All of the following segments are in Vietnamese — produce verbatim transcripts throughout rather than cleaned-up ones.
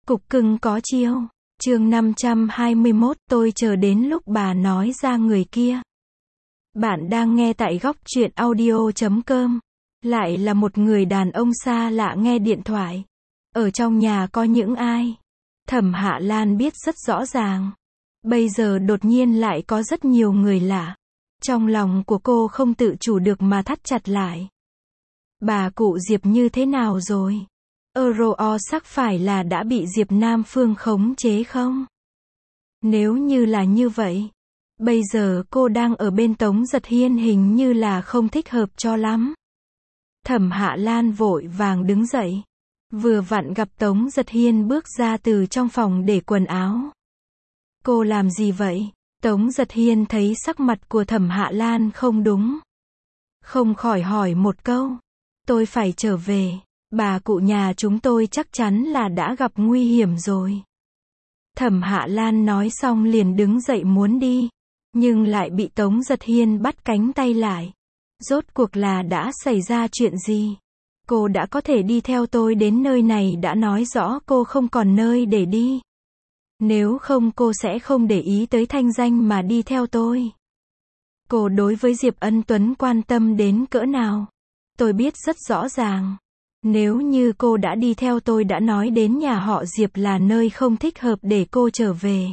Cục cưng có chiêu. Chương năm trăm hai mươi mốt, tôi chờ đến lúc bà nói ra người kia. Bạn đang nghe tại góc truyện audio chấm com. Lại là một người đàn ông xa lạ nghe điện thoại. Ở trong nhà có những ai? Thẩm Hạ Lan biết rất rõ ràng. Bây giờ đột nhiên lại có rất nhiều người lạ. Trong lòng của cô không tự chủ được mà thắt chặt lại. Bà cụ Diệp như thế nào rồi? Euro sắc phải là đã bị Diệp Nam Phương khống chế không? Nếu như là như vậy, bây giờ cô đang ở bên Tống Giật Hiên hình như là không thích hợp cho lắm. Thẩm Hạ Lan vội vàng đứng dậy. Vừa vặn gặp Tống Giật Hiên bước ra từ trong phòng để quần áo. Cô làm gì vậy? Tống Giật Hiên thấy sắc mặt của Thẩm Hạ Lan không đúng. Không khỏi hỏi một câu. Tôi phải trở về. Bà cụ nhà chúng tôi chắc chắn là đã gặp nguy hiểm rồi. Thẩm Hạ Lan nói xong liền đứng dậy muốn đi. Nhưng lại bị Tống Giật Hiên bắt cánh tay lại. Rốt cuộc là đã xảy ra chuyện gì? Cô đã có thể đi theo tôi đến nơi này đã nói rõ cô không còn nơi để đi. Nếu không cô sẽ không để ý tới thanh danh mà đi theo tôi. Cô đối với Diệp Ân Tuấn quan tâm đến cỡ nào? Tôi biết rất rõ ràng. Nếu như cô đã đi theo tôi đã nói đến nhà họ Diệp là nơi không thích hợp để cô trở về.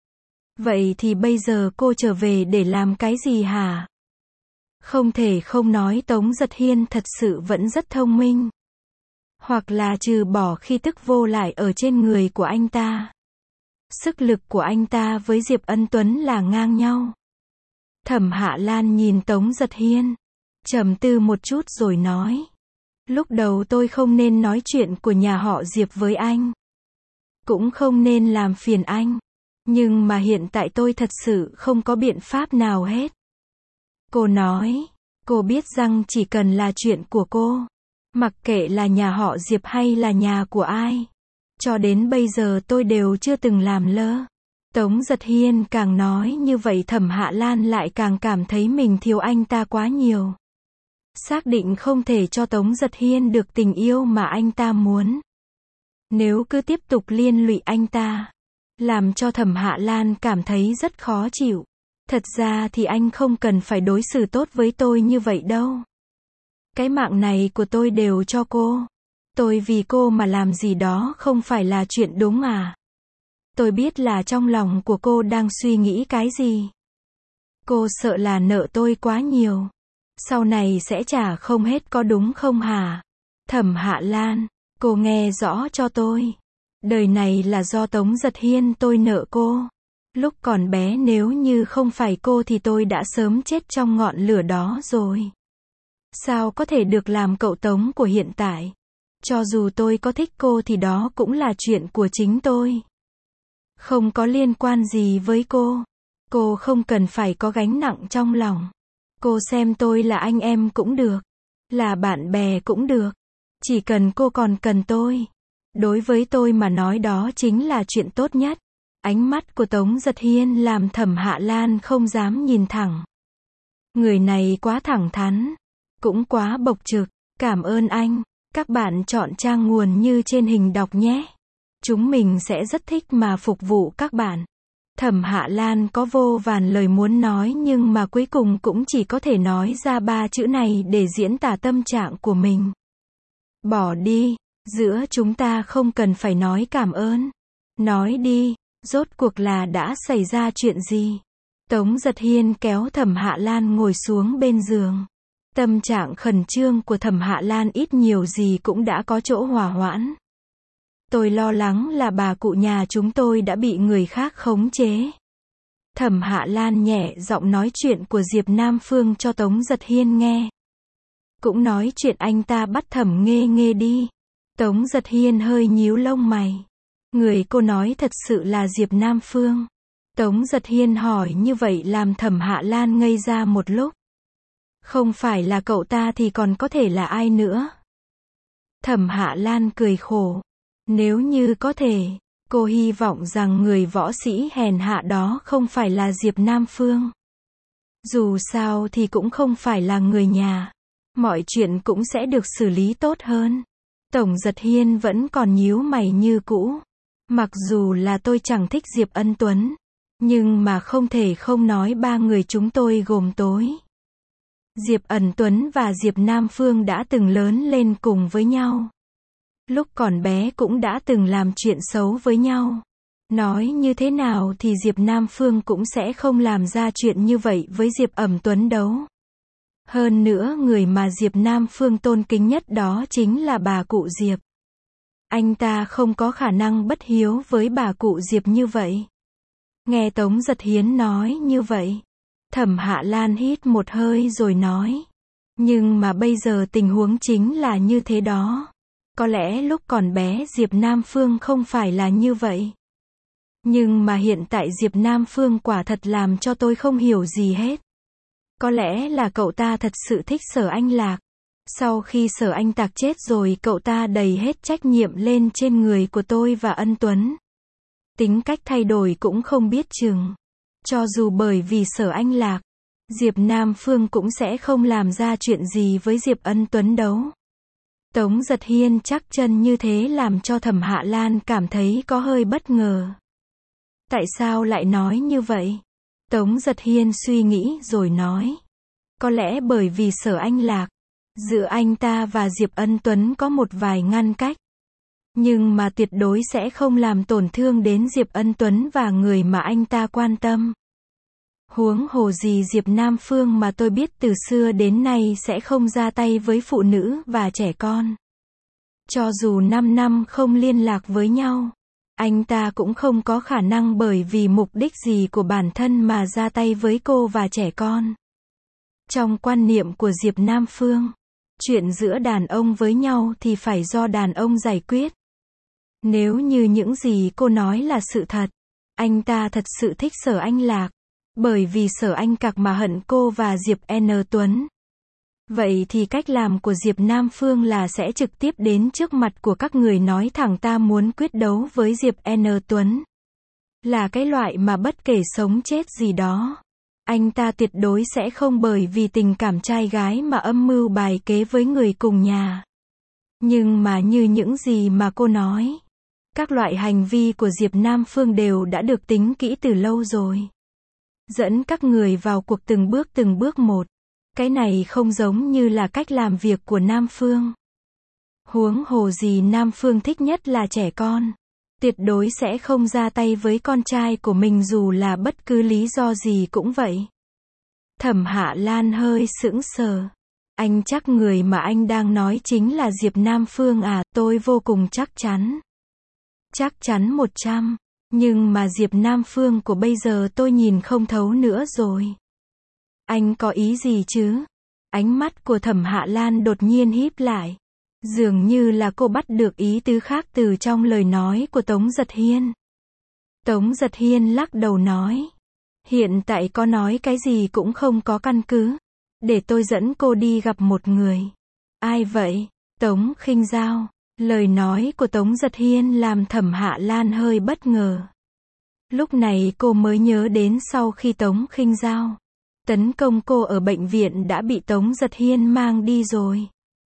Vậy thì bây giờ cô trở về để làm cái gì hả? Không thể không nói Tống Giật Hiên thật sự vẫn rất thông minh. Hoặc là trừ bỏ khi tức vô lại ở trên người của anh ta. Sức lực của anh ta với Diệp Ân Tuấn là ngang nhau. Thẩm Hạ Lan nhìn Tống Giật Hiên. Trầm tư một chút rồi nói. Lúc đầu tôi không nên nói chuyện của nhà họ Diệp với anh. Cũng không nên làm phiền anh. Nhưng mà hiện tại tôi thật sự không có biện pháp nào hết. Cô nói. Cô biết rằng chỉ cần là chuyện của cô. Mặc kệ là nhà họ Diệp hay là nhà của ai. Cho đến bây giờ tôi đều chưa từng làm lơ. Tống Giật Hiên càng nói như vậy Thẩm Hạ Lan lại càng cảm thấy mình thiếu anh ta quá nhiều. Xác định không thể cho Tống Giật Hiên được tình yêu mà anh ta muốn. Nếu cứ tiếp tục liên lụy anh ta, làm cho Thẩm Hạ Lan cảm thấy rất khó chịu. Thật ra thì anh không cần phải đối xử tốt với tôi như vậy đâu. Cái mạng này của tôi đều cho cô. Tôi vì cô mà làm gì đó không phải là chuyện đúng à? Tôi biết là trong lòng của cô đang suy nghĩ cái gì. Cô sợ là nợ tôi quá nhiều. Sau này sẽ trả không hết có đúng không hả? Thẩm Hạ Lan, cô nghe rõ cho tôi. Đời này là do Tống Giật Hiên tôi nợ cô. Lúc còn bé nếu như không phải cô thì tôi đã sớm chết trong ngọn lửa đó rồi. Sao có thể được làm cậu Tống của hiện tại? Cho dù tôi có thích cô thì đó cũng là chuyện của chính tôi. Không có liên quan gì với cô. Cô không cần phải có gánh nặng trong lòng. Cô xem tôi là anh em cũng được. Là bạn bè cũng được. Chỉ cần cô còn cần tôi. Đối với tôi mà nói đó chính là chuyện tốt nhất. Ánh mắt của Tống Giật Hiên làm Thẩm Hạ Lan không dám nhìn thẳng. Người này quá thẳng thắn. Cũng quá bộc trực. Cảm ơn anh. Các bạn chọn trang nguồn như trên hình đọc nhé. Chúng mình sẽ rất thích mà phục vụ các bạn. Thẩm Hạ Lan có vô vàn lời muốn nói nhưng mà cuối cùng cũng chỉ có thể nói ra ba chữ này để diễn tả tâm trạng của mình. Bỏ đi, giữa chúng ta không cần phải nói cảm ơn. Nói đi, rốt cuộc là đã xảy ra chuyện gì? Tống Giật Hiên kéo Thẩm Hạ Lan ngồi xuống bên giường. Tâm trạng khẩn trương của Thẩm Hạ Lan ít nhiều gì cũng đã có chỗ hòa hoãn. Tôi lo lắng là bà cụ nhà chúng tôi đã bị người khác khống chế. Thẩm Hạ Lan nhẹ giọng nói chuyện của Diệp Nam Phương cho Tống Giật Hiên nghe. Cũng nói chuyện anh ta bắt Thẩm Nghê Nghê đi. Tống Giật Hiên hơi nhíu lông mày. Người cô nói thật sự là Diệp Nam Phương. Tống Giật Hiên hỏi như vậy làm Thẩm Hạ Lan ngây ra một lúc. Không phải là cậu ta thì còn có thể là ai nữa? Thẩm Hạ Lan cười khổ. Nếu như có thể, cô hy vọng rằng người võ sĩ hèn hạ đó không phải là Diệp Nam Phương. Dù sao thì cũng không phải là người nhà. Mọi chuyện cũng sẽ được xử lý tốt hơn. Tổng Giật Hiên vẫn còn nhíu mày như cũ. Mặc dù là tôi chẳng thích Diệp Ân Tuấn, nhưng mà không thể không nói ba người chúng tôi gồm tối. Diệp Ân Tuấn và Diệp Nam Phương đã từng lớn lên cùng với nhau. Lúc còn bé cũng đã từng làm chuyện xấu với nhau. Nói như thế nào thì Diệp Nam Phương cũng sẽ không làm ra chuyện như vậy với Diệp Ân Tuấn đâu. Hơn nữa người mà Diệp Nam Phương tôn kính nhất đó chính là bà cụ Diệp. Anh ta không có khả năng bất hiếu với bà cụ Diệp như vậy. Nghe Tống Giật Hiến nói như vậy, Thẩm Hạ Lan hít một hơi rồi nói. Nhưng mà bây giờ tình huống chính là như thế đó. Có lẽ lúc còn bé Diệp Nam Phương không phải là như vậy. Nhưng mà hiện tại Diệp Nam Phương quả thật làm cho tôi không hiểu gì hết. Có lẽ là cậu ta thật sự thích Sở Anh Lạc. Sau khi Sở Anh Tạc chết rồi cậu ta đầy hết trách nhiệm lên trên người của tôi và Ân Tuấn. Tính cách thay đổi cũng không biết chừng. Cho dù bởi vì Sở Anh Lạc, Diệp Nam Phương cũng sẽ không làm ra chuyện gì với Diệp Ân Tuấn đâu. Tống Giật Hiên chắc chân như thế làm cho Thẩm Hạ Lan cảm thấy có hơi bất ngờ. Tại sao lại nói như vậy? Tống Giật Hiên suy nghĩ rồi nói. Có lẽ bởi vì Sở Anh Lạc, giữa anh ta và Diệp Ân Tuấn có một vài ngăn cách. Nhưng mà tuyệt đối sẽ không làm tổn thương đến Diệp Ân Tuấn và người mà anh ta quan tâm. Huống hồ gì Diệp Nam Phương mà tôi biết từ xưa đến nay sẽ không ra tay với phụ nữ và trẻ con. Cho dù năm năm không liên lạc với nhau, anh ta cũng không có khả năng bởi vì mục đích gì của bản thân mà ra tay với cô và trẻ con. Trong quan niệm của Diệp Nam Phương, chuyện giữa đàn ông với nhau thì phải do đàn ông giải quyết. Nếu như những gì cô nói là sự thật, anh ta thật sự thích Sở Anh Lạc, bởi vì Sở Anh Cạc mà hận cô và Diệp N. Tuấn. Vậy thì cách làm của Diệp Nam Phương là sẽ trực tiếp đến trước mặt của các người nói thẳng ta muốn quyết đấu với Diệp N. Tuấn. Là cái loại mà bất kể sống chết gì đó, anh ta tuyệt đối sẽ không bởi vì tình cảm trai gái mà âm mưu bài kế với người cùng nhà. Nhưng mà như những gì mà cô nói, các loại hành vi của Diệp Nam Phương đều đã được tính kỹ từ lâu rồi. Dẫn các người vào cuộc từng bước từng bước một. Cái này không giống như là cách làm việc của Nam Phương. Huống hồ gì Nam Phương thích nhất là trẻ con. Tuyệt đối sẽ không ra tay với con trai của mình dù là bất cứ lý do gì cũng vậy. Thẩm Hạ Lan hơi sững sờ. Anh chắc người mà anh đang nói chính là Diệp Nam Phương à? Tôi vô cùng chắc chắn. Chắc chắn một trăm. Nhưng mà Diệp Nam Phương của bây giờ tôi nhìn không thấu nữa rồi. Anh có ý gì chứ? Ánh mắt của Thẩm Hạ Lan đột nhiên híp lại. Dường như là cô bắt được ý tứ khác từ trong lời nói của Tống Giật Hiên. Tống Giật Hiên lắc đầu nói. Hiện tại có nói cái gì cũng không có căn cứ. Để tôi dẫn cô đi gặp một người. Ai vậy? Tống Khinh Giao. Lời nói của Tống Giật Hiên làm Thẩm Hạ Lan hơi bất ngờ. Lúc này cô mới nhớ đến sau khi Tống Khinh Giao tấn công cô ở bệnh viện đã bị Tống Giật Hiên mang đi rồi.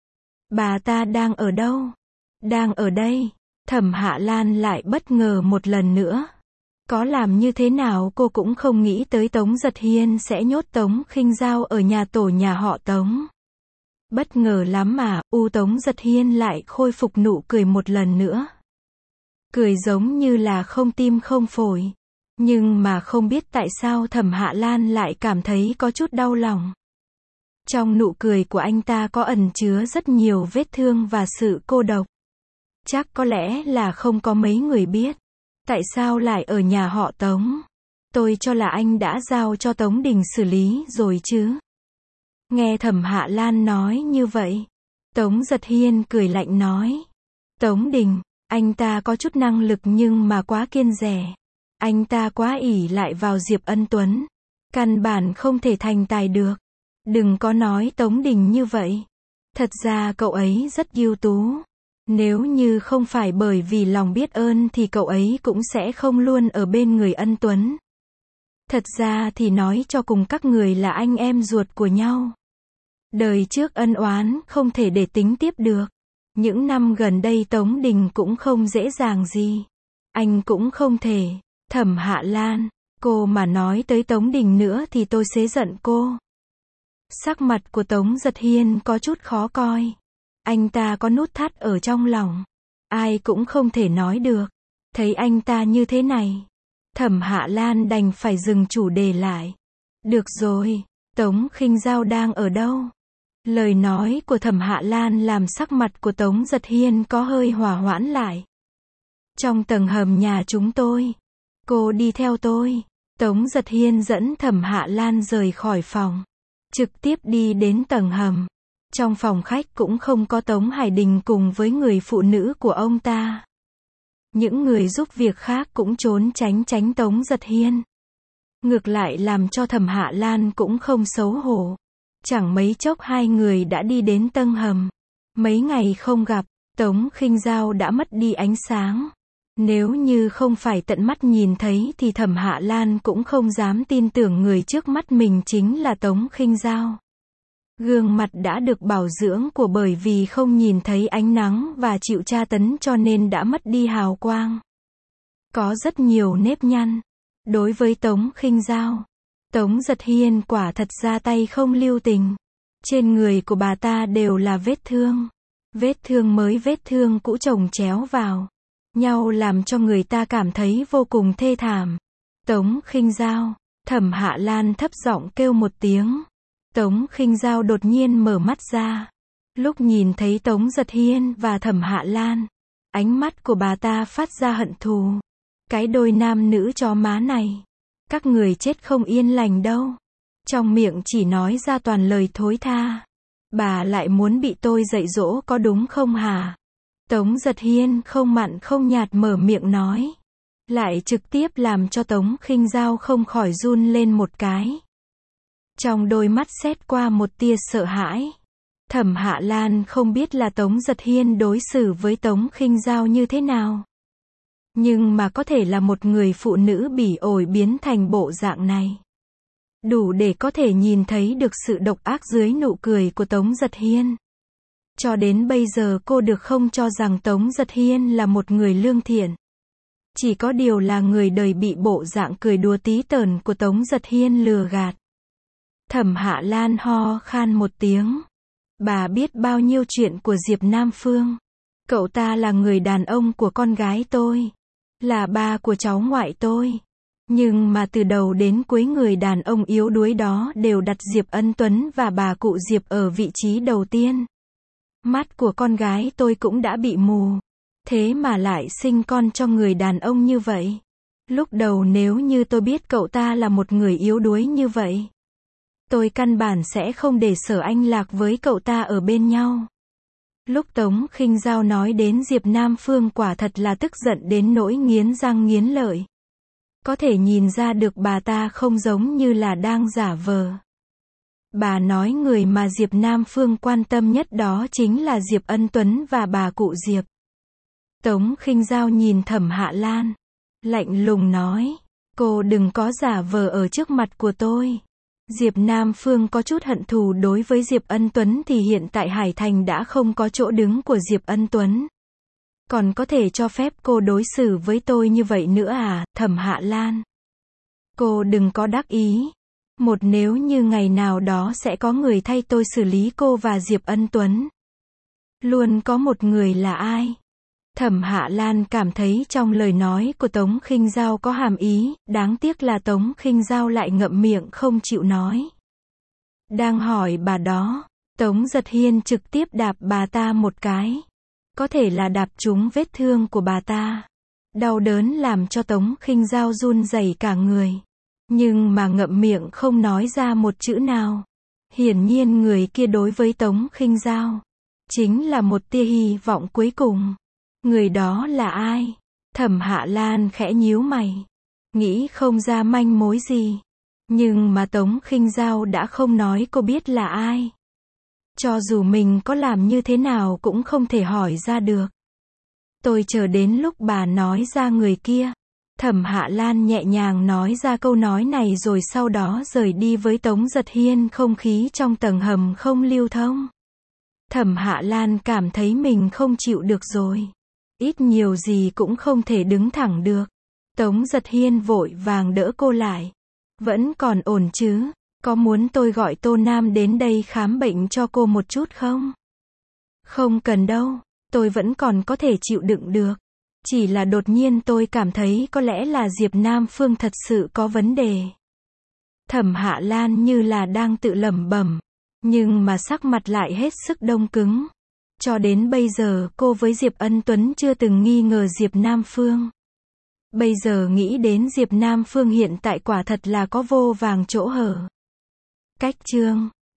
Bà ta đang ở đâu? Đang ở đây. Thẩm Hạ Lan lại bất ngờ một lần nữa. Có làm như thế nào cô cũng không nghĩ tới Tống Giật Hiên sẽ nhốt Tống Khinh Giao ở nhà tổ nhà họ Tống. Bất ngờ lắm mà, u Tống Giật Hiên lại khôi phục nụ cười một lần nữa. Cười giống như là không tim không phổi. Nhưng mà không biết tại sao Thẩm Hạ Lan lại cảm thấy có chút đau lòng. Trong nụ cười của anh ta có ẩn chứa rất nhiều vết thương và sự cô độc. Chắc có lẽ là không có mấy người biết. Tại sao lại ở nhà họ Tống? Tôi cho là anh đã giao cho Tống Đình xử lý rồi chứ. Nghe Thẩm Hạ Lan nói như vậy, Tống Giật Hiên cười lạnh nói. Tống Đình, anh ta có chút năng lực nhưng mà quá kiên dè. Anh ta quá ỷ lại vào Diệp Ân Tuấn. Căn bản không thể thành tài được. Đừng có nói Tống Đình như vậy. Thật ra cậu ấy rất ưu tú. Nếu như không phải bởi vì lòng biết ơn thì cậu ấy cũng sẽ không luôn ở bên người Ân Tuấn. Thật ra thì nói cho cùng các người là anh em ruột của nhau. Đời trước ân oán không thể để tính tiếp được. Những năm gần đây Tống Đình cũng không dễ dàng gì. Anh cũng không thể. Thẩm Hạ Lan, cô mà nói tới Tống Đình nữa thì tôi sẽ giận cô. Sắc mặt của Tống Giật Hiên có chút khó coi. Anh ta có nút thắt ở trong lòng. Ai cũng không thể nói được. Thấy anh ta như thế này, Thẩm Hạ Lan đành phải dừng chủ đề lại. Được rồi, Tống Khinh Dao đang ở đâu? Lời nói của Thẩm Hạ Lan làm sắc mặt của Tống Giật Hiên có hơi hòa hoãn lại. Trong tầng hầm nhà chúng tôi. Cô đi theo tôi. Tống Giật Hiên dẫn Thẩm Hạ Lan rời khỏi phòng. Trực tiếp đi đến tầng hầm. Trong phòng khách cũng không có Tống Hải Đình cùng với người phụ nữ của ông ta. Những người giúp việc khác cũng trốn tránh tránh Tống Giật Hiên. Ngược lại làm cho Thẩm Hạ Lan cũng không xấu hổ. Chẳng mấy chốc hai người đã đi đến tầng hầm. Mấy ngày không gặp, Tống Khinh Dao đã mất đi ánh sáng. Nếu như không phải tận mắt nhìn thấy thì Thẩm Hạ Lan cũng không dám tin tưởng người trước mắt mình chính là Tống Khinh Dao. Gương mặt đã được bảo dưỡng của bởi vì không nhìn thấy ánh nắng và chịu tra tấn cho nên đã mất đi hào quang. Có rất nhiều nếp nhăn. Đối với Tống Khinh Dao, Tống Giật Hiên quả thật ra tay không lưu tình. Trên người của bà ta đều là vết thương. Vết thương mới vết thương cũ chồng chéo vào nhau làm cho người ta cảm thấy vô cùng thê thảm. Tống Khinh Dao, Thẩm Hạ Lan thấp giọng kêu một tiếng. Tống Khinh Dao đột nhiên mở mắt ra. Lúc nhìn thấy Tống Giật Hiên và Thẩm Hạ Lan, ánh mắt của bà ta phát ra hận thù. Cái đôi nam nữ chó má này, các người chết không yên lành đâu. Trong miệng chỉ nói ra toàn lời thối tha. Bà lại muốn bị tôi dạy dỗ có đúng không hả? Tống Giật Hiên không mặn không nhạt mở miệng nói. Lại trực tiếp làm cho Tống Khinh Dao không khỏi run lên một cái. Trong đôi mắt xét qua một tia sợ hãi. Thẩm Hạ Lan không biết là Tống Giật Hiên đối xử với Tống Khinh Dao như thế nào. Nhưng mà có thể là một người phụ nữ bỉ ổi biến thành bộ dạng này. Đủ để có thể nhìn thấy được sự độc ác dưới nụ cười của Tống Giật Hiên. Cho đến bây giờ cô được không cho rằng Tống Giật Hiên là một người lương thiện. Chỉ có điều là người đời bị bộ dạng cười đùa tí tởn của Tống Giật Hiên lừa gạt. Thẩm Hạ Lan ho khan một tiếng. Bà biết bao nhiêu chuyện của Diệp Nam Phương. Cậu ta là người đàn ông của con gái tôi. Là ba của cháu ngoại tôi. Nhưng mà từ đầu đến cuối người đàn ông yếu đuối đó đều đặt Diệp Ân Tuấn và bà cụ Diệp ở vị trí đầu tiên. Mắt của con gái tôi cũng đã bị mù. Thế mà lại sinh con cho người đàn ông như vậy. Lúc đầu nếu như tôi biết cậu ta là một người yếu đuối như vậy, tôi căn bản sẽ không để Sở Anh Lạc với cậu ta ở bên nhau. Lúc Tống Khinh Dao nói đến Diệp Nam Phương quả thật là tức giận đến nỗi nghiến răng nghiến lợi. Có thể nhìn ra được bà ta không giống như là đang giả vờ. Bà nói người mà Diệp Nam Phương quan tâm nhất đó chính là Diệp Ân Tuấn và bà cụ Diệp. Tống Khinh Dao nhìn Thẩm Hạ Lan, lạnh lùng nói, cô đừng có giả vờ ở trước mặt của tôi. Diệp Nam Phương có chút hận thù đối với Diệp Ân Tuấn thì hiện tại Hải Thành đã không có chỗ đứng của Diệp Ân Tuấn. Còn có thể cho phép cô đối xử với tôi như vậy nữa à, Thẩm Hạ Lan? Cô đừng có đắc ý. Một nếu như ngày nào đó sẽ có người thay tôi xử lý cô và Diệp Ân Tuấn. Luôn có một người là ai? Thẩm Hạ Lan cảm thấy trong lời nói của Tống Khinh Dao có hàm ý, đáng tiếc là Tống Khinh Dao lại ngậm miệng không chịu nói. Đang hỏi bà đó, Tống Giật Hiên trực tiếp đạp bà ta một cái. Có thể là đạp trúng vết thương của bà ta. Đau đớn làm cho Tống Khinh Dao run rẩy cả người. Nhưng mà ngậm miệng không nói ra một chữ nào. Hiển nhiên người kia đối với Tống Khinh Dao chính là một tia hy vọng cuối cùng. Người đó là ai? Thẩm Hạ Lan khẽ nhíu mày, nghĩ không ra manh mối gì. Nhưng mà Tống Khinh Dao đã không nói cô biết là ai. Cho dù mình có làm như thế nào cũng không thể hỏi ra được. Tôi chờ đến lúc bà nói ra người kia. Thẩm Hạ Lan nhẹ nhàng nói ra câu nói này rồi sau đó rời đi với Tống Giật Hiên. Không khí trong tầng hầm không lưu thông. Thẩm Hạ Lan cảm thấy mình không chịu được rồi. ít nhiều gì cũng không thể đứng thẳng được. Tống Giật Hiên vội vàng đỡ cô lại. Vẫn còn ổn chứ? Có muốn tôi gọi Tô Nam đến đây khám bệnh cho cô một chút không? Không cần đâu, tôi vẫn còn có thể chịu đựng được. Chỉ là đột nhiên tôi cảm thấy có lẽ là Diệp Nam Phương thật sự có vấn đề. Thẩm Hạ Lan như là đang tự lẩm bẩm, nhưng mà sắc mặt lại hết sức đông cứng. Cho đến bây giờ cô với Diệp Ân Tuấn chưa từng nghi ngờ Diệp Nam Phương. Bây giờ nghĩ đến Diệp Nam Phương hiện tại quả thật là có vô vàng chỗ hở. Cách chương